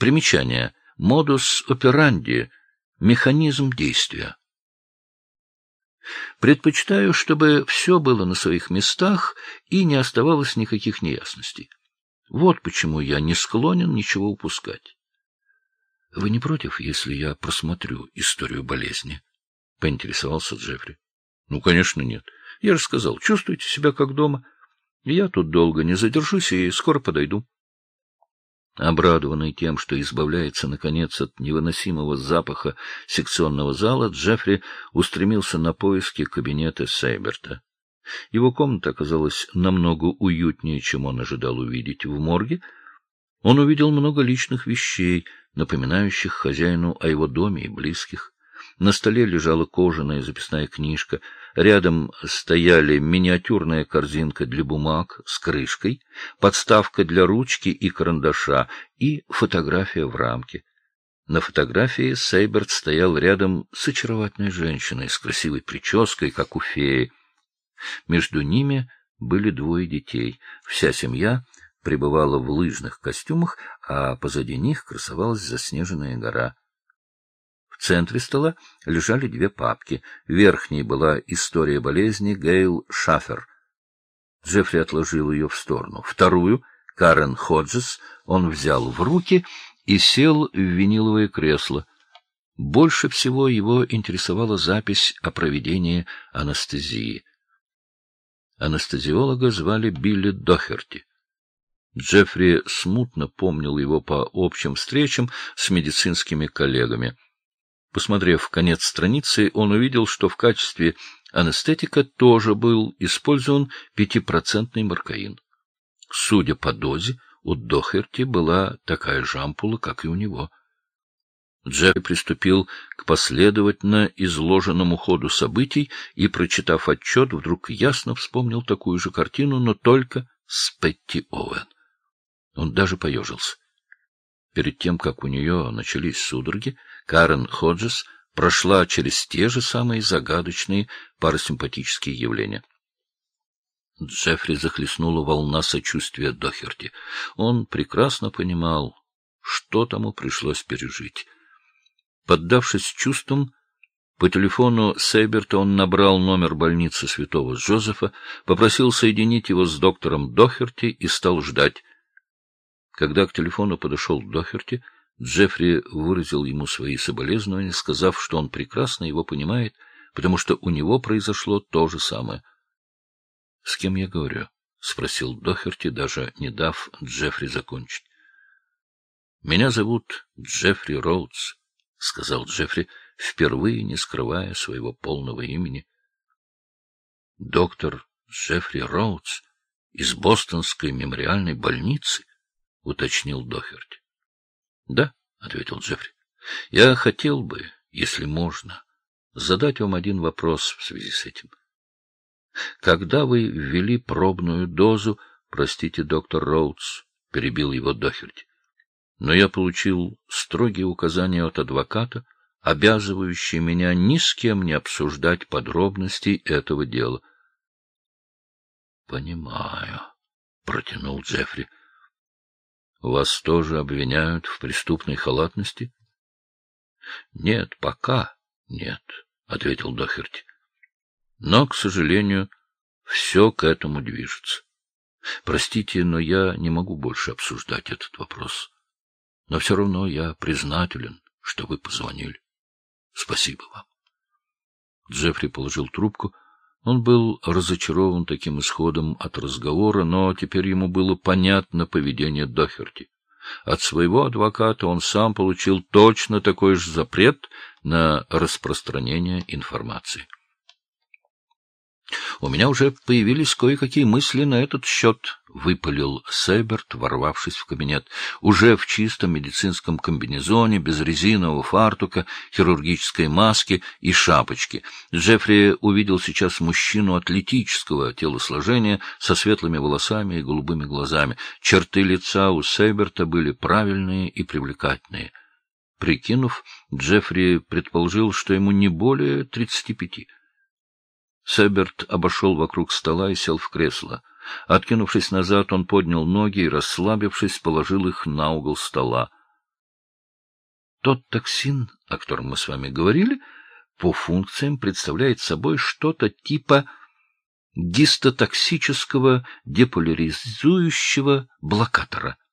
Примечание. Модус операнди — механизм действия. Предпочитаю, чтобы все было на своих местах и не оставалось никаких неясностей. Вот почему я не склонен ничего упускать. — Вы не против, если я просмотрю историю болезни? — поинтересовался Джеффри. — Ну, конечно, нет. Я же сказал, чувствуйте себя как дома. Я тут долго не задержусь и скоро подойду. Обрадованный тем, что избавляется, наконец, от невыносимого запаха секционного зала, Джеффри устремился на поиски кабинета Сейберта. Его комната оказалась намного уютнее, чем он ожидал увидеть в морге. Он увидел много личных вещей, напоминающих хозяину о его доме и близких. На столе лежала кожаная записная книжка, рядом стояли миниатюрная корзинка для бумаг с крышкой, подставка для ручки и карандаша и фотография в рамке. На фотографии Сейберт стоял рядом с очаровательной женщиной с красивой прической, как у феи. Между ними были двое детей. Вся семья пребывала в лыжных костюмах, а позади них красовалась заснеженная гора. В центре стола лежали две папки. Верхней была история болезни Гейл Шаффер. Джеффри отложил ее в сторону. Вторую, Карен Ходжес, он взял в руки и сел в виниловое кресло. Больше всего его интересовала запись о проведении анестезии. Анестезиолога звали Билли Дохерти. Джеффри смутно помнил его по общим встречам с медицинскими коллегами. Посмотрев конец страницы, он увидел, что в качестве анестетика тоже был использован 5% моркаин. Судя по дозе, у Дохерти была такая же ампула, как и у него. Джеффри приступил к последовательно изложенному ходу событий и, прочитав отчет, вдруг ясно вспомнил такую же картину, но только с Петти Оуэн. Он даже поежился. Перед тем, как у нее начались судороги, Карен Ходжес прошла через те же самые загадочные парасимпатические явления. Джеффри захлестнула волна сочувствия Дохерти. Он прекрасно понимал, что тому пришлось пережить. Поддавшись чувствам, по телефону Сейберта он набрал номер больницы Святого Джозефа, попросил соединить его с доктором Дохерти и стал ждать. Когда к телефону подошел Дохерти, Джеффри выразил ему свои соболезнования, сказав, что он прекрасно его понимает, потому что у него произошло то же самое. — С кем я говорю? — спросил Дохерти, даже не дав Джеффри закончить. — Меня зовут Джеффри Роудс, — сказал Джеффри, впервые не скрывая своего полного имени. — Доктор Джеффри Роудс из Бостонской мемориальной больницы? — уточнил Дохерти. — Да, — ответил Джеффри. — Я хотел бы, если можно, задать вам один вопрос в связи с этим. Когда вы ввели пробную дозу, простите, доктор Роудс, — перебил его Дохерти, — но я получил строгие указания от адвоката, обязывающие меня ни с кем не обсуждать подробностей этого дела. — Понимаю, — протянул Джеффри. — Вас тоже обвиняют в преступной халатности? — Нет, пока нет, — ответил Дохерти. — Но, к сожалению, все к этому движется. Простите, но я не могу больше обсуждать этот вопрос. Но все равно я признателен, что вы позвонили. Спасибо вам. Джеффри положил трубку. Он был разочарован таким исходом от разговора, но теперь ему было понятно поведение Дохерти. От своего адвоката он сам получил точно такой же запрет на распространение информации. — У меня уже появились кое-какие мысли на этот счет, — выпалил Сейберт, ворвавшись в кабинет. Уже в чистом медицинском комбинезоне, без резинового фартука, хирургической маски и шапочки. Джеффри увидел сейчас мужчину атлетического телосложения со светлыми волосами и голубыми глазами. Черты лица у Сейберта были правильные и привлекательные. Прикинув, Джеффри предположил, что ему не более 35. Сейберт обошел вокруг стола и сел в кресло. Откинувшись назад, он поднял ноги и, расслабившись, положил их на угол стола. Тот токсин, о котором мы с вами говорили, по функциям представляет собой что-то типа гистотоксического деполяризующего блокатора.